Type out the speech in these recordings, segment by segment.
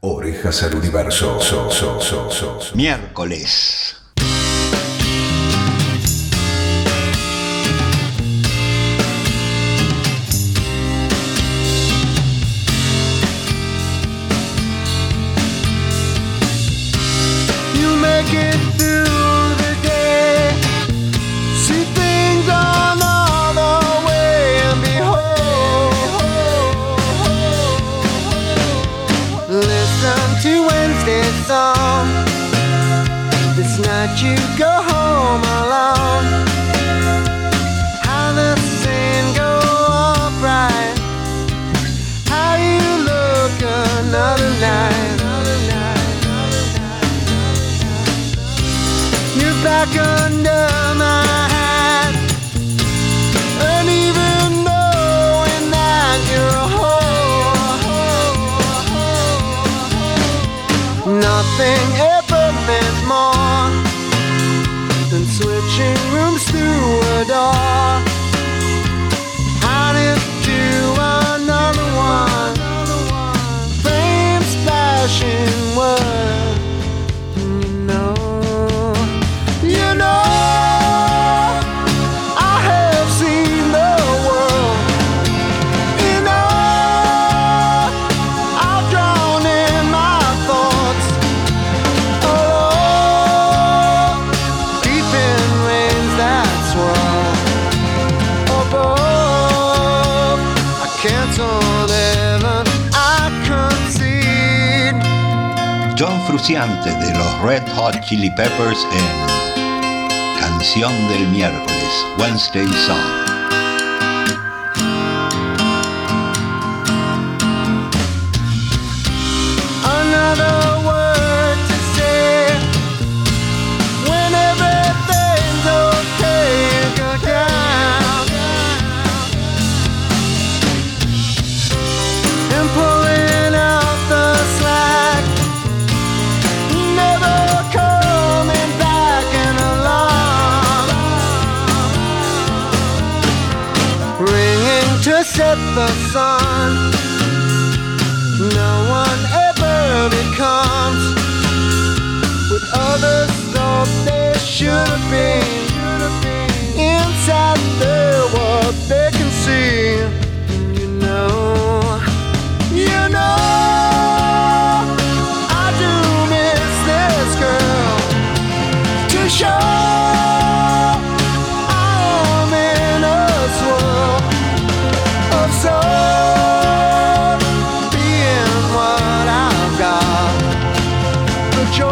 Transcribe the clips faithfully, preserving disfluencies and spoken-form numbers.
Orejas al universo. So, so, so, so, so. Miércoles. You make it through the day, see things another way, and behold, listen to Wednesday's song. This night you go home alone. How the scene go up right, how you look another night. You're back under my hat, and even knowing that you're home, nothing ever meant more than switching rooms through a door. Hiding to another one, flames splashing word. You know, I have seen the world. You know, I've drawn in my thoughts. Oh, deep in rains that swirl above, I canceled heaven, I concede. John Frusciante de los Red Hot Chili Peppers en Canción del Miércoles, Wednesday Song. Another word to say when everything's okay, you go down and pulling out the slack, never coming back in a line, ringing to set the sun. No one ever becomes what others thought they should have been. Inside there what they can see. And you know, you know, I do miss this girl. To show I'm in a swirl of soul. Joy,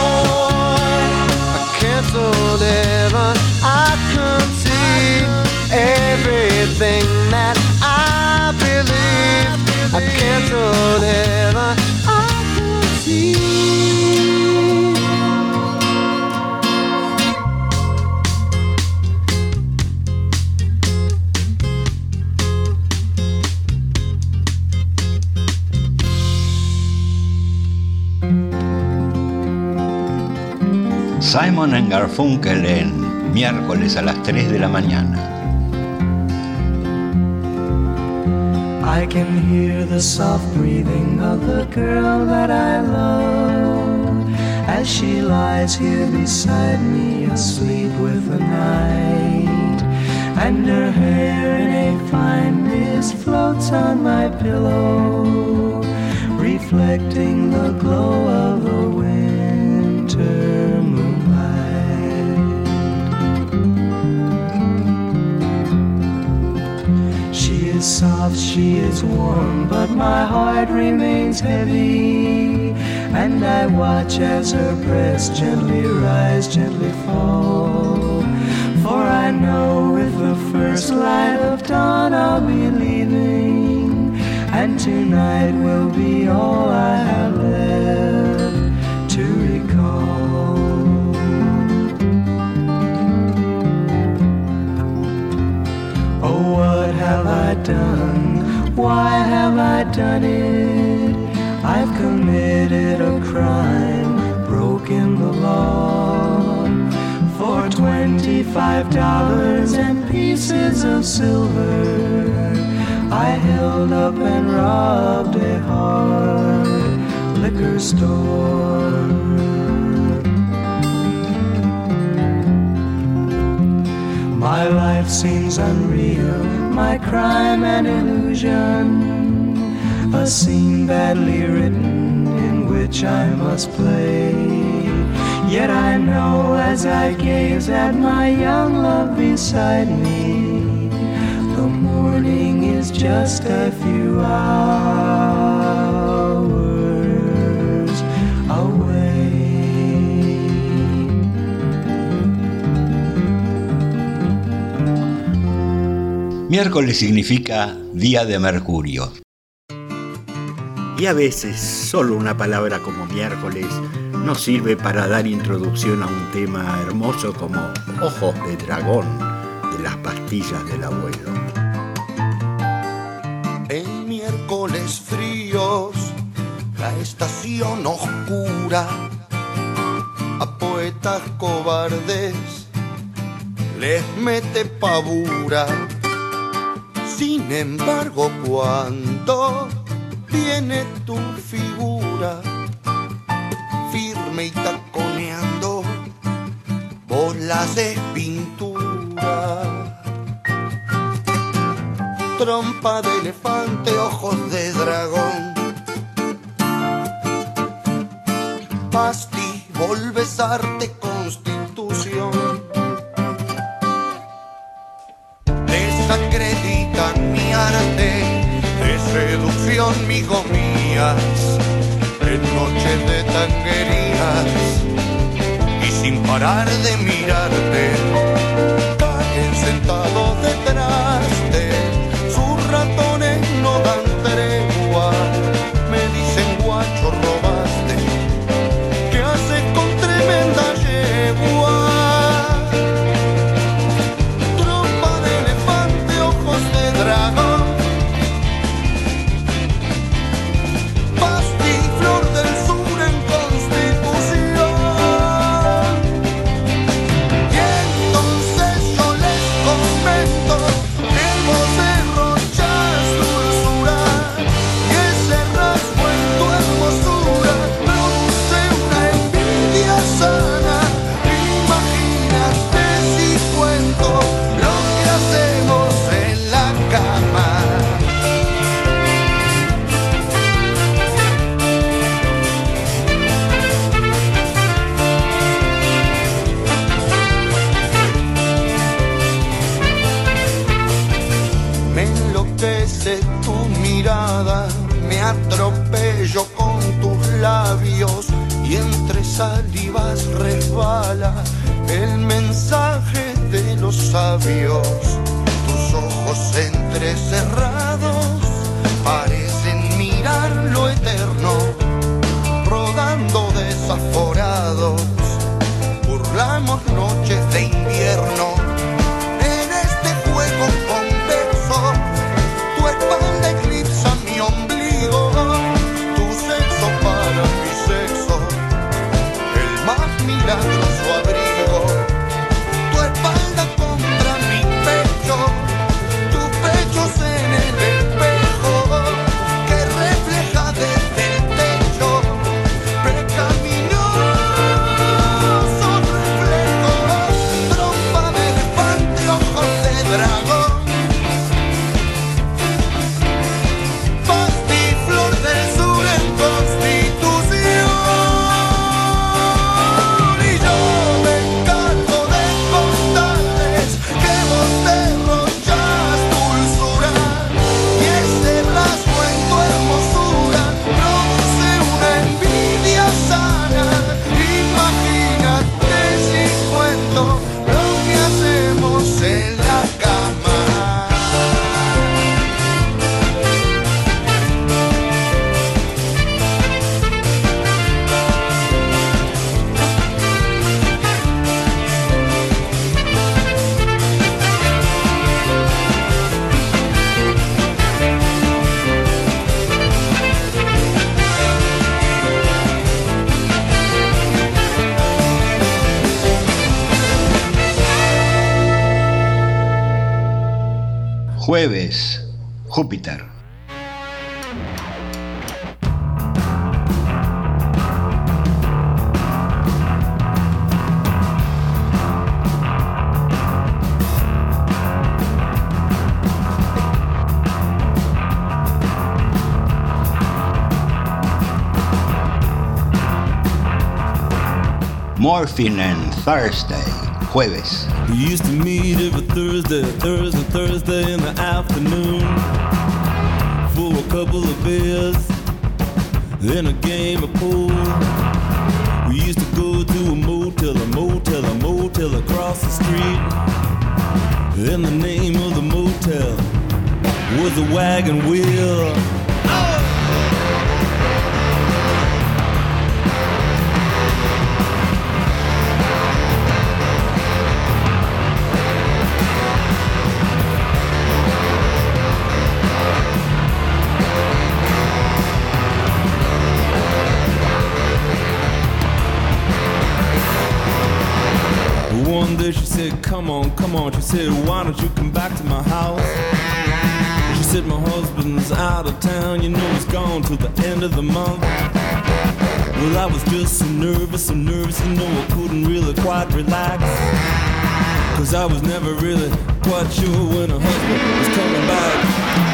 I canceled heaven, I concede everything that I believe. I canceled heaven, I concede. Simon and Garfunkel en Miércoles a las tres de la mañana. I can hear the soft breathing of the girl that I love as she lies here beside me, asleep with the night, and her hair in a fine mist floats on my pillow, reflecting the glow of the winter moonlight. She is soft, she is warm, but my heart remains heavy, and I watch as her breast gently rise, gently fall. For I know with the first light of dawn I'll be leaving, and tonight will be all I have left to recall. Oh, what have I done? Why have I done it? I've committed a crime, broken the law. For twenty-five dollars and pieces of silver, I held up and robbed a heart liquor store. My life seems unreal, my crime an illusion, a scene badly written in which I must play. Yet I know as I gaze at my young love beside me, the morning is just a few hours away. Miércoles significa Día de Mercurio. Y a veces solo una palabra como miércoles nos sirve para dar introducción a un tema hermoso como Ojos de Dragón de las pastillas del abuelo. En miércoles fríos, la estación oscura, a poetas cobardes les mete pavura. Sin embargo, cuando viene tu figura, firme y taconeando, vos la haces pintura. Trompa de elefante, ojos de dragón, Pasti, volves arte, constitución. Desacreditan mi arte de seducción, mis gomías, en noches de tanguerías y sin parar de mirarte, caguen sentados detrás de sus ratones, no dan tregua. Me dicen guacho, robaste, ¿qué haces con tremenda yegua? Trompa de elefante, ojos de dragón, Pasti, flor del sur en Constitución. Y entonces yo les comento que vos derrochás dulzura, y ese rasgo en tu hermosura produce una envidia sana. Imagínate si cuento lo que hacemos en la cama. Me enloquece tu mirada, me atropello con tus labios y entre salivas resbala el mensaje de los sabios. Tus ojos entrecerrados parecen mirar lo eterno, rodando desaforados, burlamos noches de invierno. En este juego convexo, tu espalda eclipsa mi ombligo, tu sexo para mi sexo, el más milagroso abrigo. Tu espalda contra mi pecho, tus pechos en el espejo que refleja desde el techo pecaminosos reflejos. Trompa de elefante, ojos de dragón, Pasti, flor del sur en Constitución. Y yo me encargo de contarles que vos derrochás dulzura, y ese rasgo en tu hermosura produce una envidia sana. Imagínate si cuento lo que hacemos en la cama. Jueves, Júpiter. Morphine and Thursday, jueves. We used to meet every Thursday, Thursday, Thursday in the afternoon for a couple of beers, then a game of pool. We used to go to a motel, a motel, a motel across the street. And the name of the motel was the Wagon Wheel. One day she said, come on, come on. She said, why don't you come back to my house? She said, my husband's out of town. You know he's gone till the end of the month. Well, I was just so nervous, so nervous, you know I couldn't really quite relax. Cause I was never really quite sure when her husband was coming back.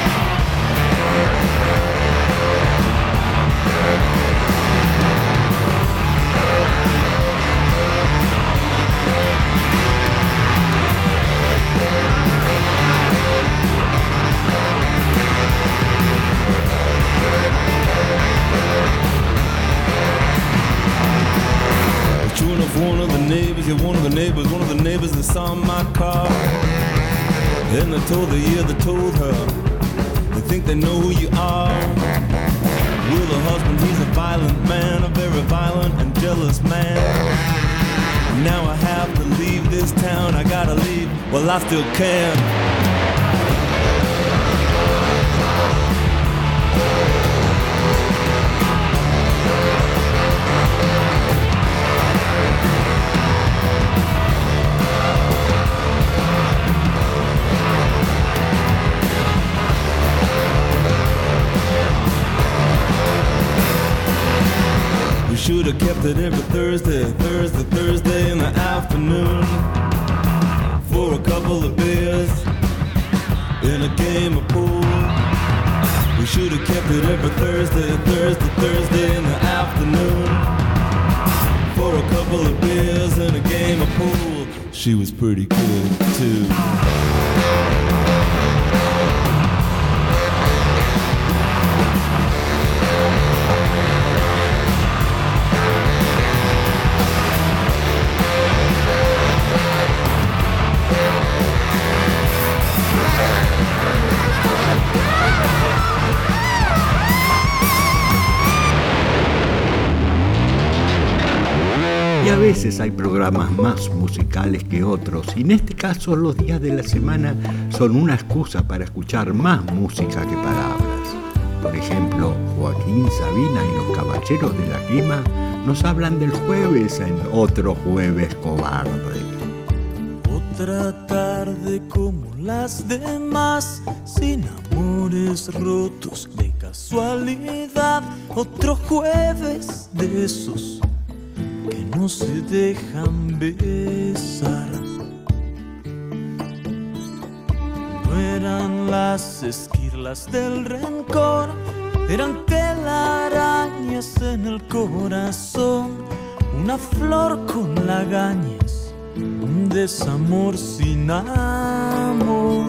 One of the neighbors, yeah, one of the neighbors, one of the neighbors that saw my car. Then they told her, yeah, they told her, they think they know who you are. Well, the husband, he's a violent man, a very violent and jealous man. Now I have to leave this town, I gotta leave, well, I still can. Should have kept it every Thursday, Thursday, Thursday in the afternoon for a couple of beers in a game of pool. We should have kept it every Thursday, Thursday, Thursday in the afternoon for a couple of beers and a game of pool. She was pretty good too. Y a veces hay programas más musicales que otros, y en este caso los días de la semana son una excusa para escuchar más música que palabras. Por ejemplo, Joaquín Sabina y los Caballeros de la Quema nos hablan del jueves en Otro Jueves Cobarde. Otra tarde como las demás, sin amores rotos de casualidad. Otro jueves de esos que no se dejan besar. No eran las esquirlas del rencor, eran telarañas en el corazón, una flor con lagañas, un desamor sin amor.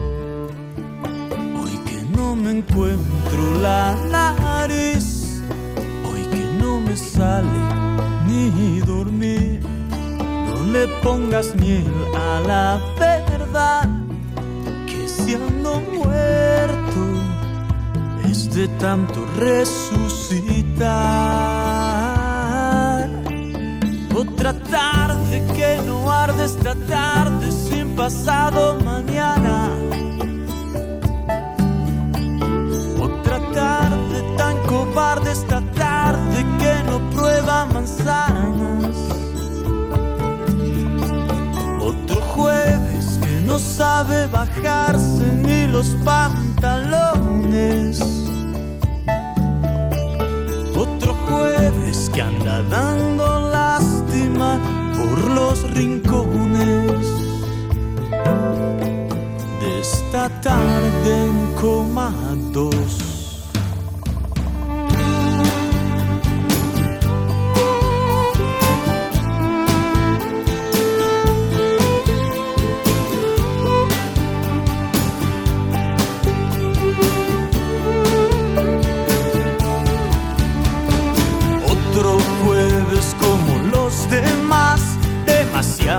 Hoy que no me encuentro la nariz, hoy que no me sale ni dormir, no le pongas miel a la verdad, que si ando muerto es de tanto resucitar. Otra tarde que no arde, esta tarde sin pasado mañana. Otra tarde tan cobarde, esta tarde que no prueba manzanas. Otro jueves que no sabe bajarse ni los pantalones. Otro jueves que anda dando lástima por los rincones de esta tarde en coma dos.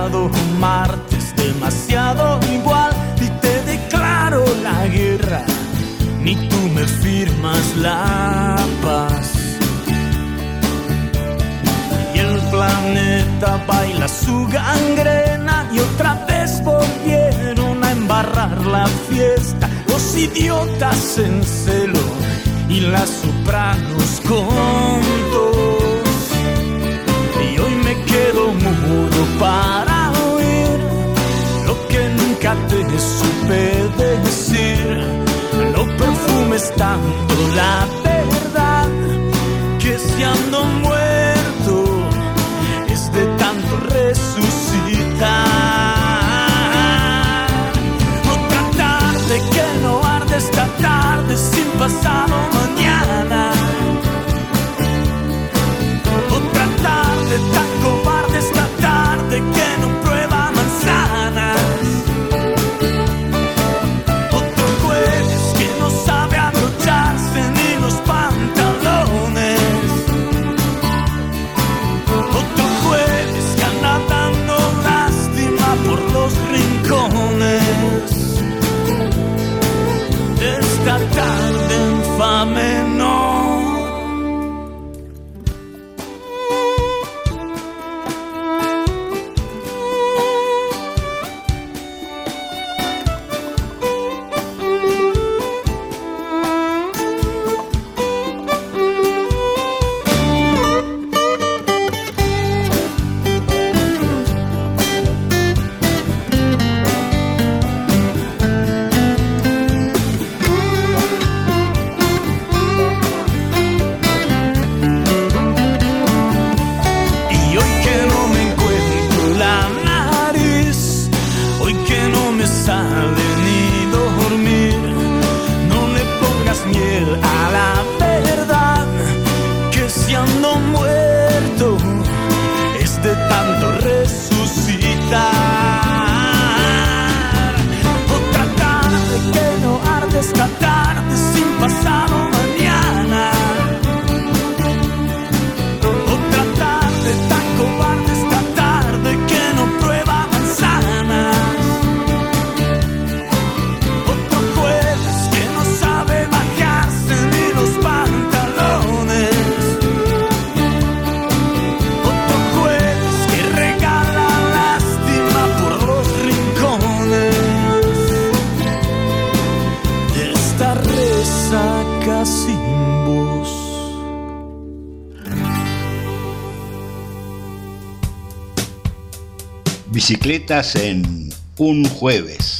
demasiado martes, demasiado igual, y te declaro la guerra, ni tú me firmas la paz. Y el planeta baila su gangrena y otra vez volvieron a embarrar la fiesta los idiotas en celo y las sopranos con tos. Y hoy me quedo mudo para oír lo que nunca te supe decir. No perfumes tanto la verdad, que si ando muerto es de tanto resucitar. Otra tarde que no arde, esta tarde sin pasado mañana. Otra tarde tan cobarde, esta tarde que no prueba manzanas. Otro jueves que no sabe abrocharse ni los pantalones. Otro jueves que anda dando lástima por los rincones. Esta tarde infame no. Bicicletas en un jueves.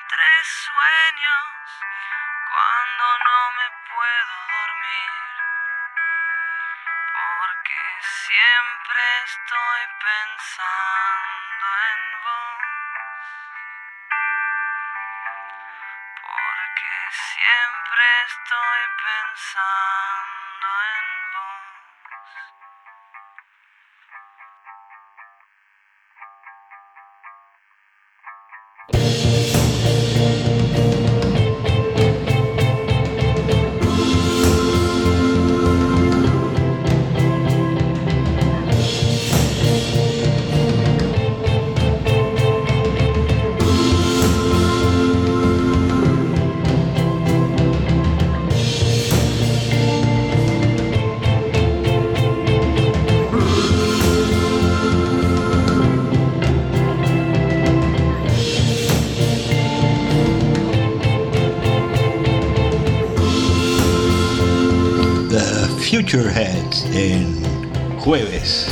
tres sueños cuando no me puedo dormir, porque siempre estoy pensando en vos, porque siempre estoy pensando en vos. Futureheads en jueves.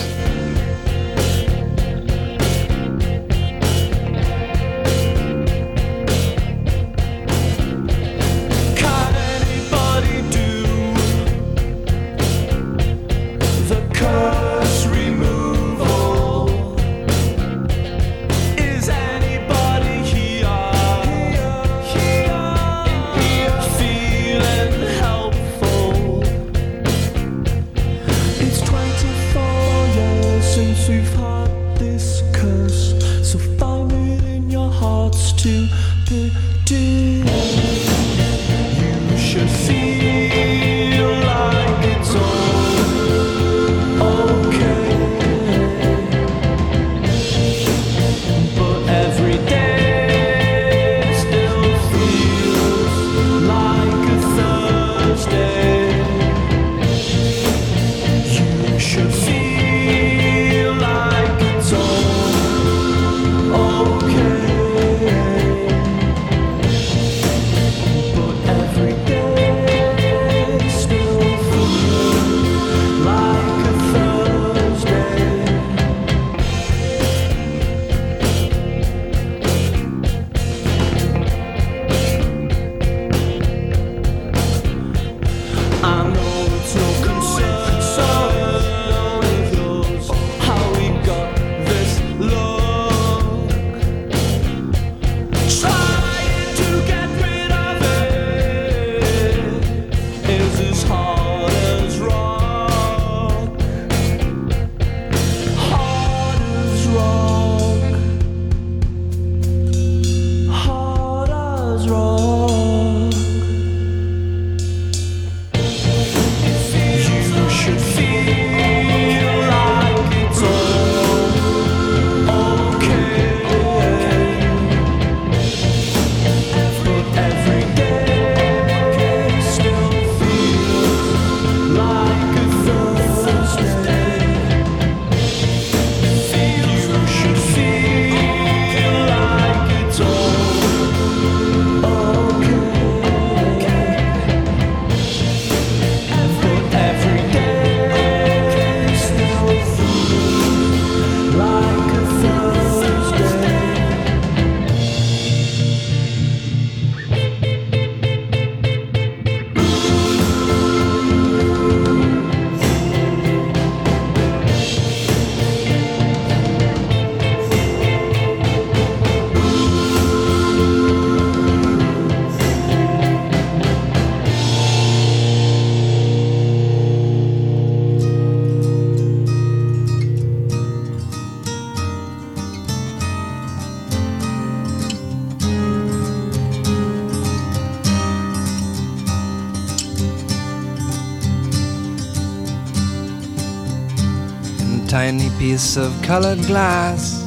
Tiny piece of colored glass,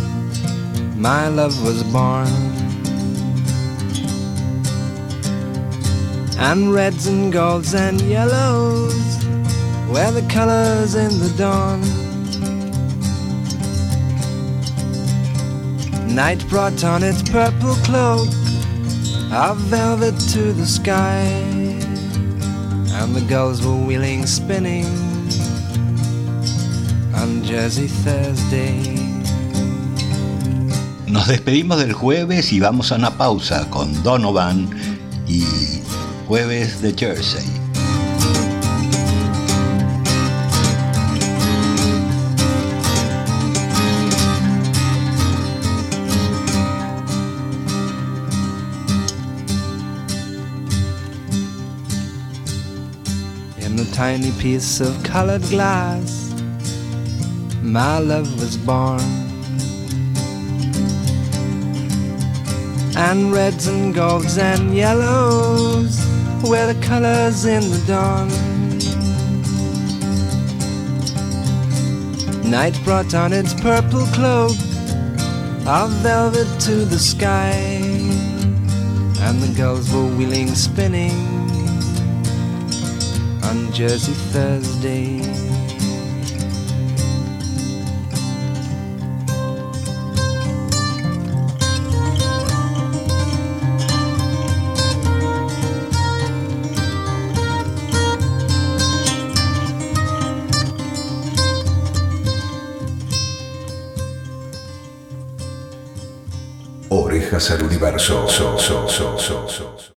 my love was born, and reds and golds and yellows were the colors in the dawn. Night brought on its purple cloak of velvet to the sky, and the gulls were wheeling, spinning on Jersey Thursday. Nos despedimos del jueves y vamos a una pausa con Donovan y Jueves de Jersey. In a tiny piece of colored glass, my love was born. And reds and golds and yellows were the colors in the dawn. Night brought on its purple cloak of velvet to the sky, and the gulls were wheeling, spinning on Jersey Thursday. Orejas al universo. So, so, so, so, so.